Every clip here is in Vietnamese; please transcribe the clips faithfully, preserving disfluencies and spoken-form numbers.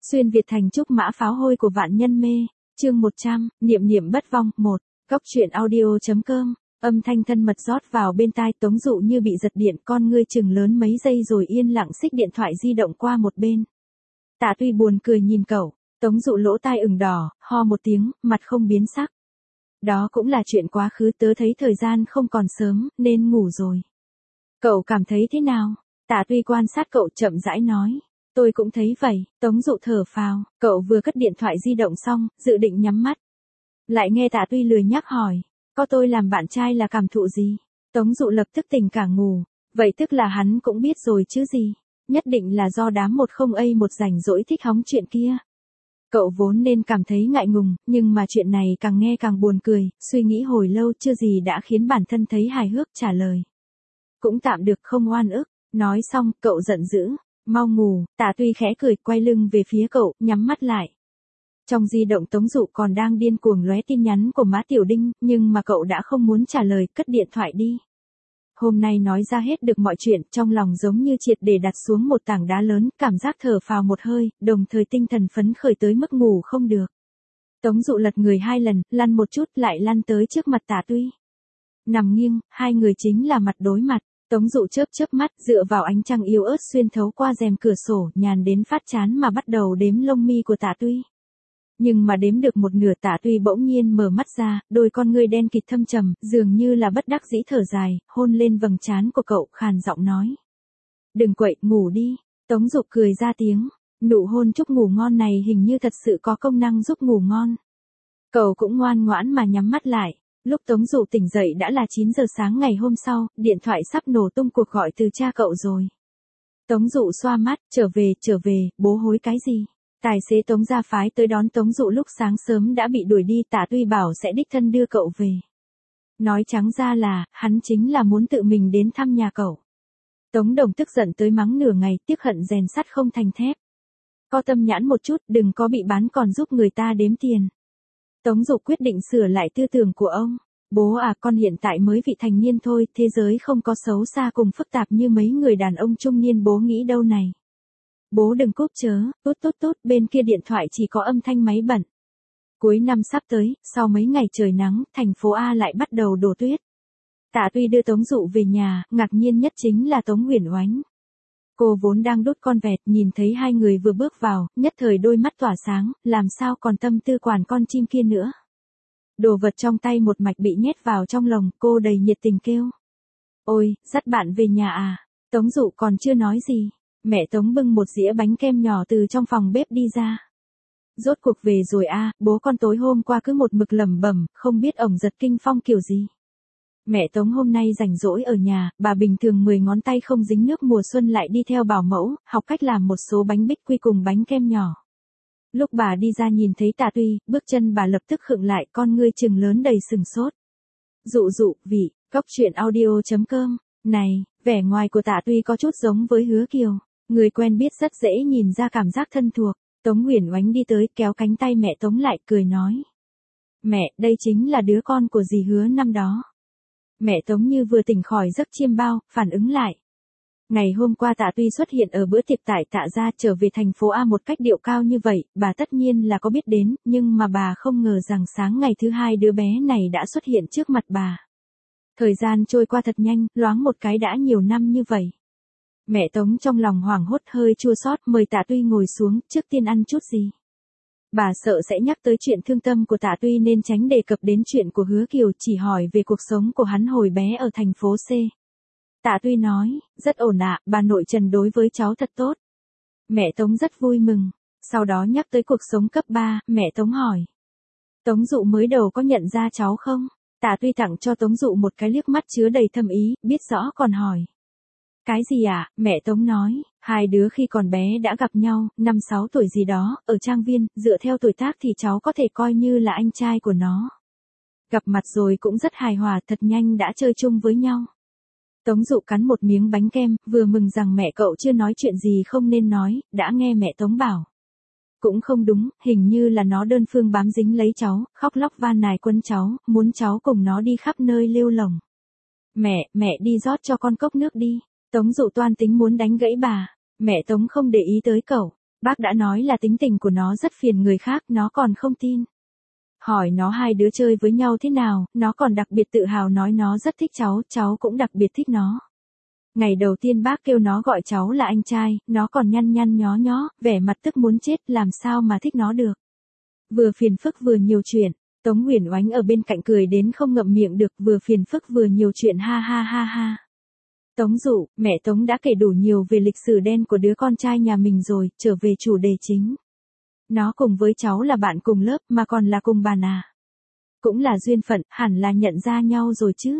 Xuyên Việt thành trúc mã pháo hôi của vạn nhân mê, chương một trăm, niệm niệm bất vong, một, góc truyện audio.com, âm thanh thân mật rót vào bên tai Tống Dụ như bị giật điện, con ngươi chừng lớn mấy giây rồi yên lặng xích điện thoại di động qua một bên. Tạ Tuy buồn cười nhìn cậu, Tống Dụ lỗ tai ửng đỏ, ho một tiếng, mặt không biến sắc. Đó cũng là chuyện quá khứ, tớ thấy thời gian không còn sớm, nên ngủ rồi. Cậu cảm thấy thế nào? Tạ Tuy quan sát cậu chậm rãi nói. Tôi cũng thấy vậy, Tống Dụ thở phào, cậu vừa cất điện thoại di động xong, dự định nhắm mắt. Lại nghe Tạ Tuy lười nhắc hỏi, có tôi làm bạn trai là cảm thụ gì? Tống Dụ lập tức tỉnh cả ngủ, vậy tức là hắn cũng biết rồi chứ gì, nhất định là do đám một không a một rảnh rỗi thích hóng chuyện kia. Cậu vốn nên cảm thấy ngại ngùng, nhưng mà chuyện này càng nghe càng buồn cười, suy nghĩ hồi lâu chưa gì đã khiến bản thân thấy hài hước trả lời. Cũng tạm được, không oan ức. Nói xong, cậu giận dữ. Mau ngủ. Tạ Tuy khẽ cười, quay lưng về phía cậu, nhắm mắt lại. Trong di động Tống Dụ còn đang điên cuồng lóe tin nhắn của Mã Tiểu Đinh, nhưng mà cậu đã không muốn trả lời, cất điện thoại đi. Hôm nay nói ra hết được mọi chuyện, trong lòng giống như triệt để đặt xuống một tảng đá lớn, cảm giác thở phào một hơi, đồng thời tinh thần phấn khởi tới mức ngủ không được. Tống Dụ lật người hai lần, lăn một chút, lại lăn tới trước mặt Tạ Tuy. Nằm nghiêng, hai người chính là mặt đối mặt. Tống Dụ chớp chớp mắt, dựa vào ánh trăng yếu ớt xuyên thấu qua rèm cửa sổ, nhàn đến phát chán mà bắt đầu đếm lông mi của Tạ Tuy. Nhưng mà đếm được một nửa, Tạ Tuy bỗng nhiên mở mắt ra, đôi con ngươi đen kịt thâm trầm, dường như là bất đắc dĩ thở dài, hôn lên vầng trán của cậu, khàn giọng nói. Đừng quậy, ngủ đi. Tống Dụ cười ra tiếng, nụ hôn chúc ngủ ngon này hình như thật sự có công năng giúp ngủ ngon. Cậu cũng ngoan ngoãn mà nhắm mắt lại. Lúc Tống Dụ tỉnh dậy đã là chín giờ sáng ngày hôm sau, điện thoại sắp nổ tung cuộc gọi từ cha cậu rồi. Tống Dụ xoa mắt, trở về, trở về, bố hối cái gì? Tài xế Tống gia phái tới đón Tống Dụ lúc sáng sớm đã bị đuổi đi, Tạ Tuy bảo sẽ đích thân đưa cậu về. Nói trắng ra là, hắn chính là muốn tự mình đến thăm nhà cậu. Tống Đồng tức giận tới mắng nửa ngày, tiếc hận rèn sắt không thành thép. Có tâm nhãn một chút, đừng có bị bán còn giúp người ta đếm tiền. Tống Dụ quyết định sửa lại tư tưởng của ông. Bố à, con hiện tại mới vị thành niên thôi, thế giới không có xấu xa cùng phức tạp như mấy người đàn ông trung niên bố nghĩ đâu này. Bố đừng cúp chớ, tốt tốt tốt, bên kia điện thoại chỉ có âm thanh máy bận. Cuối năm sắp tới, sau mấy ngày trời nắng, thành phố A lại bắt đầu đổ tuyết. Tạ Tuy đưa Tống Dụ về nhà, ngạc nhiên nhất chính là Tống Uyển Oánh. Cô vốn đang đốt con vẹt, nhìn thấy hai người vừa bước vào, nhất thời đôi mắt tỏa sáng, làm sao còn tâm tư quản con chim kia nữa. Đồ vật trong tay một mạch bị nhét vào trong lồng, cô đầy nhiệt tình kêu. Ôi, dắt bạn về nhà à? Tống Dụ còn chưa nói gì. Mẹ Tống bưng một dĩa bánh kem nhỏ từ trong phòng bếp đi ra. Rốt cuộc về rồi à, bố con tối hôm qua cứ một mực lẩm bẩm, không biết ổng giật kinh phong kiểu gì. Mẹ Tống hôm nay rảnh rỗi ở nhà, bà bình thường mười ngón tay không dính nước mùa xuân lại đi theo bảo mẫu, học cách làm một số bánh bích quy cùng bánh kem nhỏ. Lúc bà đi ra nhìn thấy Tạ Tuy, bước chân bà lập tức khựng lại, con ngươi trừng lớn đầy sừng sốt. Dụ dụ, vị, góc truyện audio.com, này, vẻ ngoài của Tạ Tuy có chút giống với Hứa Kiều, người quen biết rất dễ nhìn ra cảm giác thân thuộc. Tống Uyển Oánh đi tới kéo cánh tay mẹ Tống lại, cười nói. Mẹ, đây chính là đứa con của dì Hứa năm đó. Mẹ Tống như vừa tỉnh khỏi giấc chiêm bao, phản ứng lại. Ngày hôm qua Tạ Tuy xuất hiện ở bữa tiệc tại Tạ gia, trở về thành phố A một cách điệu cao như vậy, bà tất nhiên là có biết đến, nhưng mà bà không ngờ rằng sáng ngày thứ hai đứa bé này đã xuất hiện trước mặt bà. Thời gian trôi qua thật nhanh, loáng một cái đã nhiều năm như vậy. Mẹ Tống trong lòng hoảng hốt hơi chua xót, mời Tạ Tuy ngồi xuống, trước tiên ăn chút gì. Bà sợ sẽ nhắc tới chuyện thương tâm của Tạ Tuy nên tránh đề cập đến chuyện của Hứa Kiều, chỉ hỏi về cuộc sống của hắn hồi bé ở thành phố C. Tạ Tuy nói, rất ổn ạ, bà nội Trần đối với cháu thật tốt. Mẹ Tống rất vui mừng. Sau đó nhắc tới cuộc sống cấp ba, mẹ Tống hỏi. Tống Dụ mới đầu có nhận ra cháu không? Tạ Tuy tặng cho Tống Dụ một cái liếc mắt chứa đầy thâm ý, biết rõ còn hỏi. Cái gì ạ? Mẹ Tống nói, hai đứa khi còn bé đã gặp nhau, năm sáu tuổi gì đó, ở trang viên, dựa theo tuổi tác thì cháu có thể coi như là anh trai của nó. Gặp mặt rồi cũng rất hài hòa, thật nhanh đã chơi chung với nhau. Tống Dụ cắn một miếng bánh kem, vừa mừng rằng mẹ cậu chưa nói chuyện gì không nên nói, đã nghe mẹ Tống bảo. Cũng không đúng, hình như là nó đơn phương bám dính lấy cháu, khóc lóc van nài quấn cháu, muốn cháu cùng nó đi khắp nơi lêu lồng. Mẹ, mẹ đi rót cho con cốc nước đi. Tống Dụ toan tính muốn đánh gãy bà. Mẹ Tống không để ý tới cậu. Bác đã nói là tính tình của nó rất phiền người khác, nó còn không tin. Hỏi nó hai đứa chơi với nhau thế nào, nó còn đặc biệt tự hào nói nó rất thích cháu, cháu cũng đặc biệt thích nó. Ngày đầu tiên bác kêu nó gọi cháu là anh trai, nó còn nhăn nhăn nhó nhó, vẻ mặt tức muốn chết, làm sao mà thích nó được. Vừa phiền phức vừa nhiều chuyện, Tống Huyền Oánh ở bên cạnh cười đến không ngậm miệng được, vừa phiền phức vừa nhiều chuyện, ha ha ha ha. Tống Dụ, mẹ Tống đã kể đủ nhiều về lịch sử đen của đứa con trai nhà mình rồi, trở về chủ đề chính. Nó cùng với cháu là bạn cùng lớp mà còn là cùng bàn à. Cũng là duyên phận, hẳn là nhận ra nhau rồi chứ.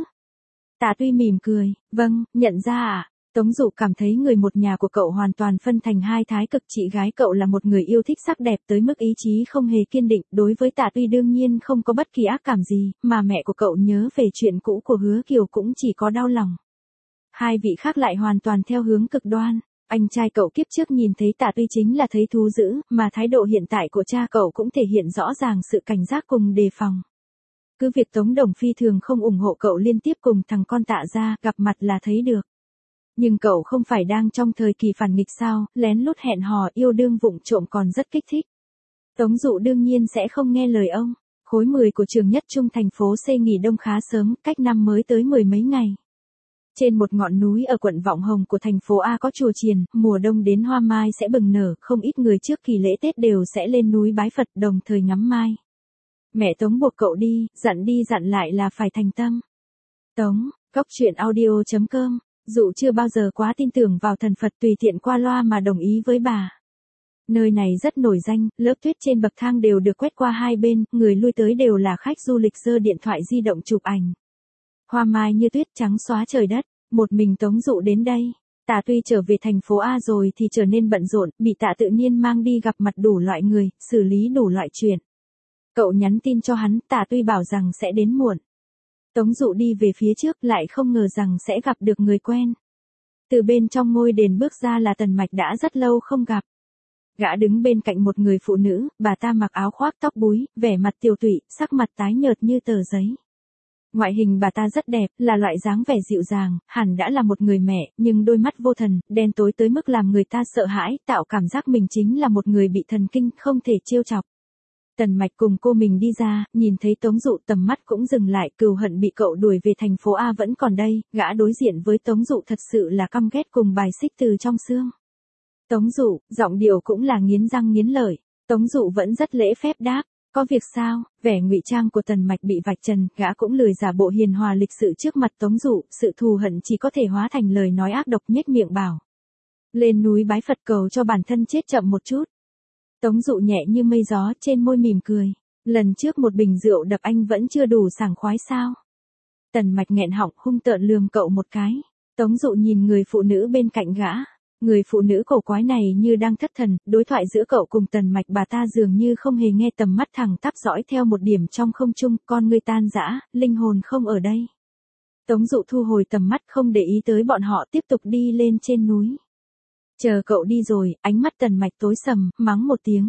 Tạ Tuy mỉm cười, vâng, nhận ra à. Tống Dụ cảm thấy người một nhà của cậu hoàn toàn phân thành hai thái cực, chị gái cậu là một người yêu thích sắc đẹp tới mức ý chí không hề kiên định, đối với Tạ Tuy đương nhiên không có bất kỳ ác cảm gì, mà mẹ của cậu nhớ về chuyện cũ của Hứa Kiều cũng chỉ có đau lòng. Hai vị khác lại hoàn toàn theo hướng cực đoan. Anh trai cậu kiếp trước nhìn thấy Tạ Tuy chính là thấy thú dữ, mà thái độ hiện tại của cha cậu cũng thể hiện rõ ràng sự cảnh giác cùng đề phòng. Cứ việc Tống Đồng phi thường không ủng hộ cậu liên tiếp cùng thằng con Tạ gia gặp mặt là thấy được. Nhưng cậu không phải đang trong thời kỳ phản nghịch sao, lén lút hẹn hò yêu đương vụng trộm còn rất kích thích. Tống Dụ đương nhiên sẽ không nghe lời ông. Khối mười của trường nhất trung thành phố C nghỉ đông khá sớm, cách năm mới tới mười mấy ngày. Trên một ngọn núi ở quận Vọng Hồng của thành phố A có chùa chiền, mùa đông đến hoa mai sẽ bừng nở, không ít người trước kỳ lễ Tết đều sẽ lên núi bái Phật đồng thời ngắm mai. Mẹ Tống buộc cậu đi, dặn đi dặn lại là phải thành tâm. Tống, Cóc Truyện Audio chấm com, Dụ chưa bao giờ quá tin tưởng vào thần Phật, tùy tiện qua loa mà đồng ý với bà. Nơi này rất nổi danh, lớp tuyết trên bậc thang đều được quét qua hai bên, người lui tới đều là khách du lịch giơ điện thoại di động chụp ảnh. Hoa mai như tuyết trắng xóa trời đất, một mình Tống Dụ đến đây. Tạ Tuy trở về thành phố A rồi thì trở nên bận rộn, bị Tạ Tự Nhiên mang đi gặp mặt đủ loại người, xử lý đủ loại chuyện. Cậu nhắn tin cho hắn, Tạ Tuy bảo rằng sẽ đến muộn. Tống Dụ đi về phía trước lại không ngờ rằng sẽ gặp được người quen. Từ bên trong ngôi đền bước ra là Tần Mạch đã rất lâu không gặp. Gã đứng bên cạnh một người phụ nữ, bà ta mặc áo khoác tóc búi, vẻ mặt tiều tụy, sắc mặt tái nhợt như tờ giấy. Ngoại hình bà ta rất đẹp, là loại dáng vẻ dịu dàng, hẳn đã là một người mẹ, nhưng đôi mắt vô thần, đen tối tới mức làm người ta sợ hãi, tạo cảm giác mình chính là một người bị thần kinh, không thể trêu chọc. Tần Mạch cùng cô mình đi ra, nhìn thấy Tống Dụ tầm mắt cũng dừng lại, cừu hận bị cậu đuổi về thành phố A vẫn còn đây, gã đối diện với Tống Dụ thật sự là căm ghét cùng bài xích từ trong xương. Tống Dụ, giọng điệu cũng là nghiến răng nghiến lợi. Tống Dụ vẫn rất lễ phép đáp, có việc sao? Vẻ ngụy trang của Tần Mạch bị vạch trần, gã cũng lười giả bộ hiền hòa lịch sự trước mặt Tống Dụ, sự thù hận chỉ có thể hóa thành lời nói ác độc, nhếch miệng bảo. Lên núi bái Phật cầu cho bản thân chết chậm một chút. Tống Dụ nhẹ như mây gió, trên môi mỉm cười. Lần trước một bình rượu đập anh vẫn chưa đủ sảng khoái sao? Tần Mạch nghẹn họng hung tợn lườm cậu một cái. Tống Dụ nhìn người phụ nữ bên cạnh gã. Người phụ nữ cổ quái này như đang thất thần, đối thoại giữa cậu cùng Tần Mạch bà ta dường như không hề nghe, tầm mắt thẳng tắp dõi theo một điểm trong không trung, con ngươi tan rã, linh hồn không ở đây. Tống Dụ thu hồi tầm mắt không để ý tới bọn họ, tiếp tục đi lên trên núi. Chờ cậu đi rồi, ánh mắt Tần Mạch tối sầm, mắng một tiếng.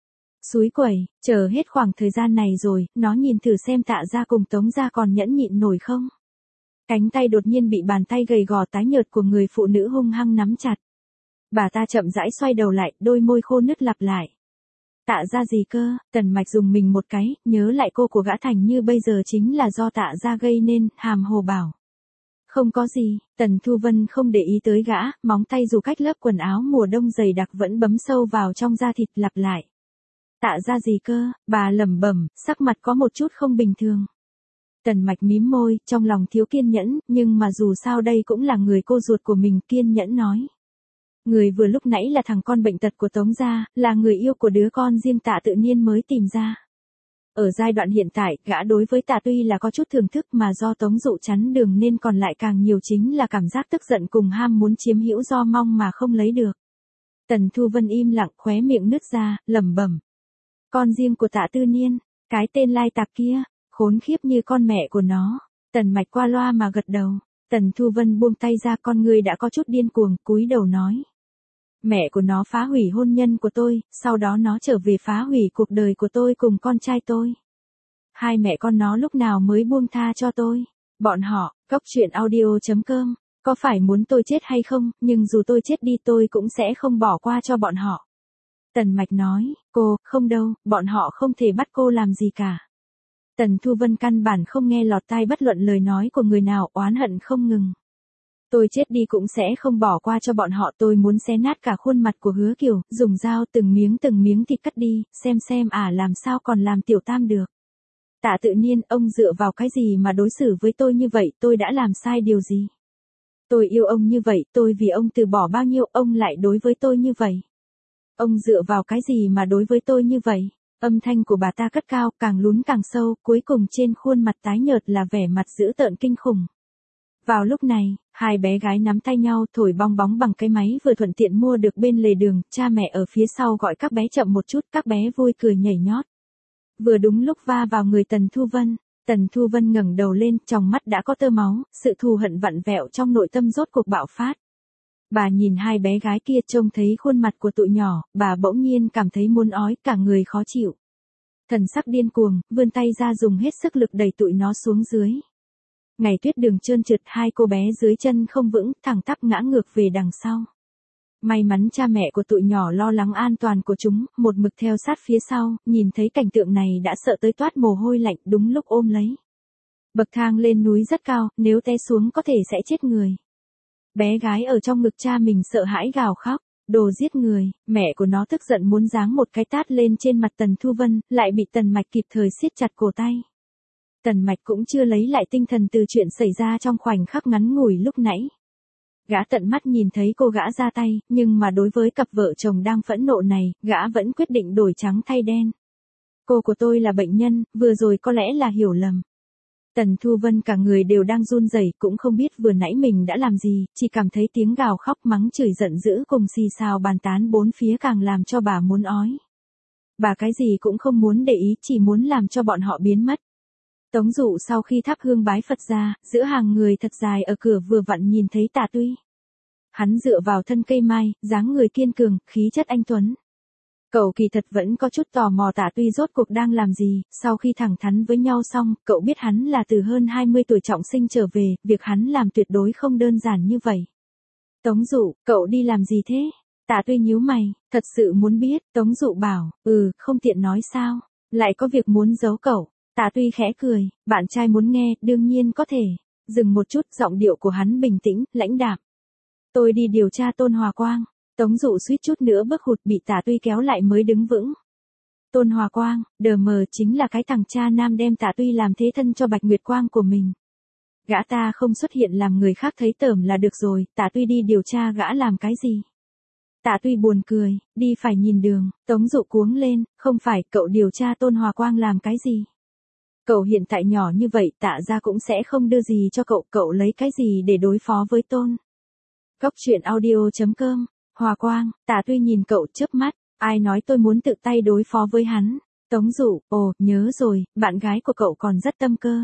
Xúi quẩy, chờ hết khoảng thời gian này rồi, nó nhìn thử xem Tạ gia cùng Tống gia còn nhẫn nhịn nổi không. Cánh tay đột nhiên bị bàn tay gầy gò tái nhợt của người phụ nữ hung hăng nắm chặt. Bà ta chậm rãi xoay đầu lại, đôi môi khô nứt lặp lại. Tạ gia gì cơ? Tần Mạch dùng mình một cái, nhớ lại cô của gã thành như bây giờ chính là do Tạ gia gây nên, hàm hồ bảo. Không có gì, Tần Thu Vân không để ý tới gã, móng tay dù cách lớp quần áo mùa đông dày đặc vẫn bấm sâu vào trong da thịt, lặp lại. Tạ gia gì cơ? Bà lẩm bẩm, sắc mặt có một chút không bình thường. Tần Mạch mím môi, trong lòng thiếu kiên nhẫn, nhưng mà dù sao đây cũng là người cô ruột của mình, kiên nhẫn nói. Người vừa lúc nãy là thằng con bệnh tật của Tống gia, là người yêu của đứa con riêng Tạ Tự Nhiên mới tìm ra. Ở giai đoạn hiện tại, gã đối với Tạ tuy là có chút thưởng thức mà do Tống Dụ chắn đường nên còn lại càng nhiều chính là cảm giác tức giận cùng ham muốn chiếm hữu do mong mà không lấy được. Tần Thu Vân im lặng, khóe miệng nứt ra, lẩm bẩm. Con riêng của Tạ Tư Niên, cái tên lai tạp kia, khốn khiếp như con mẹ của nó. Tần Mạch qua loa mà gật đầu. Tần Thu Vân buông tay ra, con người đã có chút điên cuồng, cúi đầu nói. Mẹ của nó phá hủy hôn nhân của tôi, sau đó nó trở về phá hủy cuộc đời của tôi cùng con trai tôi. Hai mẹ con nó lúc nào mới buông tha cho tôi? Bọn họ, Cóc Truyện Audio chấm com, có phải muốn tôi chết hay không, nhưng dù tôi chết đi tôi cũng sẽ không bỏ qua cho bọn họ. Tần Mạch nói, cô, không đâu, bọn họ không thể bắt cô làm gì cả. Tần Thu Vân căn bản không nghe lọt tai bất luận lời nói của người nào, oán hận không ngừng. Tôi chết đi cũng sẽ không bỏ qua cho bọn họ, tôi muốn xé nát cả khuôn mặt của Hứa Kiều, dùng dao từng miếng từng miếng thịt cắt đi, xem xem à làm sao còn làm tiểu tam được. Tạ Tự Niên, ông dựa vào cái gì mà đối xử với tôi như vậy, tôi đã làm sai điều gì? Tôi yêu ông như vậy, tôi vì ông từ bỏ bao nhiêu, ông lại đối với tôi như vậy. Ông dựa vào cái gì mà đối với tôi như vậy? Âm thanh của bà ta cất cao, càng lún càng sâu, cuối cùng trên khuôn mặt tái nhợt là vẻ mặt dữ tợn kinh khủng. Vào lúc này, hai bé gái nắm tay nhau thổi bong bóng bằng cái máy vừa thuận tiện mua được bên lề đường, cha mẹ ở phía sau gọi các bé chậm một chút, các bé vui cười nhảy nhót. Vừa đúng lúc va vào người Tần Thu Vân, Tần Thu Vân ngẩng đầu lên, trong mắt đã có tơ máu, sự thù hận vặn vẹo trong nội tâm rốt cuộc bạo phát. Bà nhìn hai bé gái kia trông thấy khuôn mặt của tụi nhỏ, bà bỗng nhiên cảm thấy muốn ói, cả người khó chịu. Thần sắc điên cuồng, vươn tay ra dùng hết sức lực đẩy tụi nó xuống dưới. Ngày tuyết đường trơn trượt, hai cô bé dưới chân không vững, thẳng tắp ngã ngược về đằng sau. May mắn cha mẹ của tụi nhỏ lo lắng an toàn của chúng, một mực theo sát phía sau, nhìn thấy cảnh tượng này đã sợ tới toát mồ hôi lạnh, đúng lúc ôm lấy. Bậc thang lên núi rất cao, nếu té xuống có thể sẽ chết người. Bé gái ở trong ngực cha mình sợ hãi gào khóc, đồ giết người, mẹ của nó tức giận muốn giáng một cái tát lên trên mặt Tần Thu Vân, lại bị Tần Mạch kịp thời siết chặt cổ tay. Tần Mạch cũng chưa lấy lại tinh thần từ chuyện xảy ra trong khoảnh khắc ngắn ngủi lúc nãy. Gã tận mắt nhìn thấy cô gã ra tay, nhưng mà đối với cặp vợ chồng đang phẫn nộ này, gã vẫn quyết định đổi trắng thay đen. Cô của tôi là bệnh nhân, vừa rồi có lẽ là hiểu lầm. Tần Thu Vân cả người đều đang run rẩy, cũng không biết vừa nãy mình đã làm gì, chỉ cảm thấy tiếng gào khóc mắng chửi giận dữ cùng xì xào bàn tán bốn phía càng làm cho bà muốn ói. Bà cái gì cũng không muốn để ý, chỉ muốn làm cho bọn họ biến mất. Tống Dụ sau khi thắp hương bái Phật ra, giữa hàng người thật dài ở cửa vừa vặn nhìn thấy Tạ Tuy. Hắn dựa vào thân cây mai, dáng người kiên cường, khí chất anh tuấn. Cậu kỳ thật vẫn có chút tò mò Tạ Tuy rốt cuộc đang làm gì, sau khi thẳng thắn với nhau xong, cậu biết hắn là từ hơn hai mươi tuổi trọng sinh trở về, việc hắn làm tuyệt đối không đơn giản như vậy. Tống Dụ, cậu đi làm gì thế? Tạ Tuy nhíu mày, thật sự muốn biết, Tống Dụ bảo, ừ, không tiện nói sao, lại có việc muốn giấu cậu. Tạ Tuy khẽ cười, bạn trai muốn nghe, đương nhiên có thể. Dừng một chút, giọng điệu của hắn bình tĩnh, lãnh đạm. Tôi đi điều tra Tôn Hòa Quang. Tống Dụ suýt chút nữa bước hụt, bị Tạ Tuy kéo lại mới đứng vững. Tôn Hòa Quang, đờ mờ chính là cái thằng cha nam đem Tạ Tuy làm thế thân cho Bạch Nguyệt Quang của mình. Gã ta không xuất hiện làm người khác thấy tởm là được rồi, Tạ Tuy đi điều tra gã làm cái gì? Tạ Tuy buồn cười, đi phải nhìn đường. Tống Dụ cuống lên, không phải, cậu điều tra Tôn Hòa Quang làm cái gì? Cậu hiện tại nhỏ như vậy, Tạ gia cũng sẽ không đưa gì cho cậu, cậu lấy cái gì để đối phó với Tôn? Cốc truyện audio chấm com, Hòa Quang, Tạ Tuy nhìn cậu chớp mắt, ai nói tôi muốn tự tay đối phó với hắn? Tống Dụ, ồ, nhớ rồi, bạn gái của cậu còn rất tâm cơ.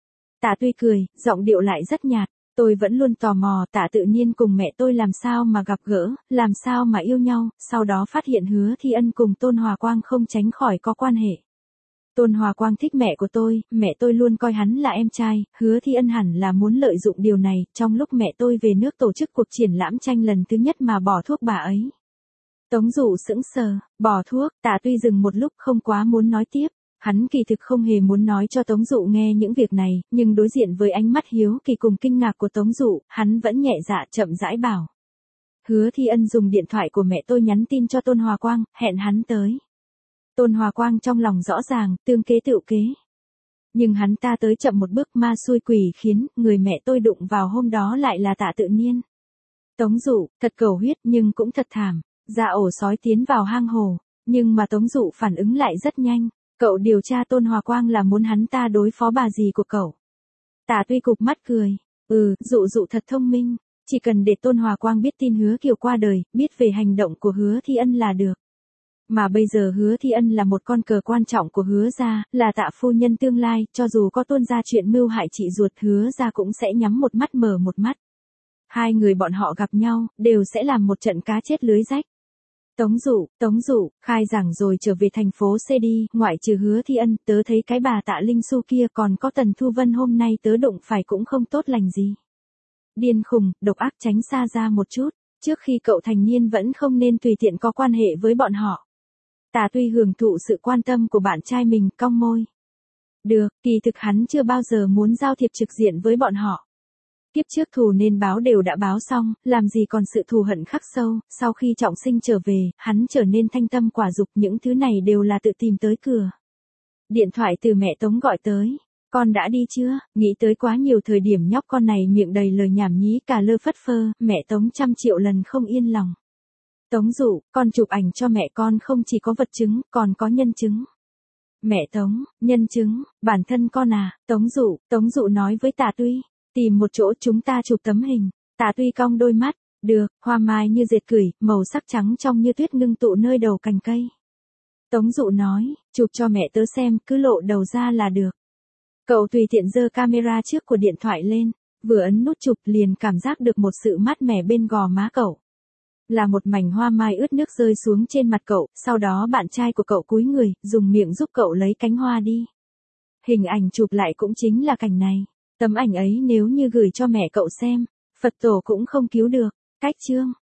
Tạ Tuy cười, giọng điệu lại rất nhạt, tôi vẫn luôn tò mò Tạ Tự Niên cùng mẹ tôi làm sao mà gặp gỡ, làm sao mà yêu nhau, sau đó phát hiện Hứa Thi Ân cùng Tôn Hòa Quang không tránh khỏi có quan hệ. Tôn Hòa Quang thích mẹ của tôi, mẹ tôi luôn coi hắn là em trai, Hứa Thi Ân hẳn là muốn lợi dụng điều này, trong lúc mẹ tôi về nước tổ chức cuộc triển lãm tranh lần thứ nhất mà bỏ thuốc bà ấy. Tống Dụ sững sờ, bỏ thuốc, Tạ Tuy dừng một lúc không quá muốn nói tiếp, hắn kỳ thực không hề muốn nói cho Tống Dụ nghe những việc này, nhưng đối diện với ánh mắt hiếu kỳ cùng kinh ngạc của Tống Dụ, hắn vẫn nhẹ dạ chậm rãi bảo. Hứa Thi Ân dùng điện thoại của mẹ tôi nhắn tin cho Tôn Hòa Quang, hẹn hắn tới. Tôn Hòa Quang trong lòng rõ ràng, tương kế tựu kế. Nhưng hắn ta tới chậm một bước, ma xui quỷ khiến, người mẹ tôi đụng vào hôm đó lại là Tạ Tự Niên. Tống Dụ, thật cầu huyết nhưng cũng thật thảm, ra ổ sói tiến vào hang hồ, nhưng mà Tống Dụ phản ứng lại rất nhanh, cậu điều tra Tôn Hòa Quang là muốn hắn ta đối phó bà dì của cậu. Tạ Tuy cụp mắt cười, ừ, Dụ Dụ thật thông minh, chỉ cần để Tôn Hòa Quang biết tin Hứa Kiều qua đời, biết về hành động của Hứa Thi Ân là được. Mà bây giờ Hứa Thi Ân là một con cờ quan trọng của Hứa gia, là Tạ phu nhân tương lai, cho dù có tuôn ra chuyện mưu hại chị ruột, Hứa gia cũng sẽ nhắm một mắt mở một mắt. Hai người bọn họ gặp nhau, đều sẽ làm một trận cá chết lưới rách. Tống Dụ, Tống Dụ, khai giảng rồi trở về thành phố C đi, ngoại trừ Hứa Thi Ân, tớ thấy cái bà Tạ Linh Xu kia còn có Tần Thu Vân hôm nay tớ đụng phải cũng không tốt lành gì. Điên khùng, độc ác, tránh xa ra một chút, trước khi cậu thành niên vẫn không nên tùy tiện có quan hệ với bọn họ. Tà Tuy hưởng thụ sự quan tâm của bạn trai mình, cong môi. Được, kỳ thực hắn chưa bao giờ muốn giao thiệp trực diện với bọn họ. Kiếp trước thù nên báo đều đã báo xong, làm gì còn sự thù hận khắc sâu, sau khi trọng sinh trở về, hắn trở nên thanh tâm quả dục, những thứ này đều là tự tìm tới cửa. Điện thoại từ mẹ Tống gọi tới. Con đã đi chưa? Nghĩ tới quá nhiều thời điểm nhóc con này miệng đầy lời nhảm nhí cà lơ phất phơ, mẹ Tống trăm triệu lần không yên lòng. Tống Dụ, con chụp ảnh cho mẹ con không chỉ có vật chứng, còn có nhân chứng. Mẹ Tống, nhân chứng, bản thân con à, Tống Dụ, Tống Dụ nói với Tà Tuy, tìm một chỗ chúng ta chụp tấm hình. Tà Tuy cong đôi mắt, được, hoa mai như dệt cửi, màu sắc trắng trong như tuyết ngưng tụ nơi đầu cành cây. Tống Dụ nói, chụp cho mẹ tớ xem, cứ lộ đầu ra là được. Cậu tùy tiện giơ camera trước của điện thoại lên, vừa ấn nút chụp liền cảm giác được một sự mát mẻ bên gò má cậu. Là một mảnh hoa mai ướt nước rơi xuống trên mặt cậu, sau đó bạn trai của cậu cúi người, dùng miệng giúp cậu lấy cánh hoa đi. Hình ảnh chụp lại cũng chính là cảnh này. Tấm ảnh ấy nếu như gửi cho mẹ cậu xem, Phật tổ cũng không cứu được. Cách chương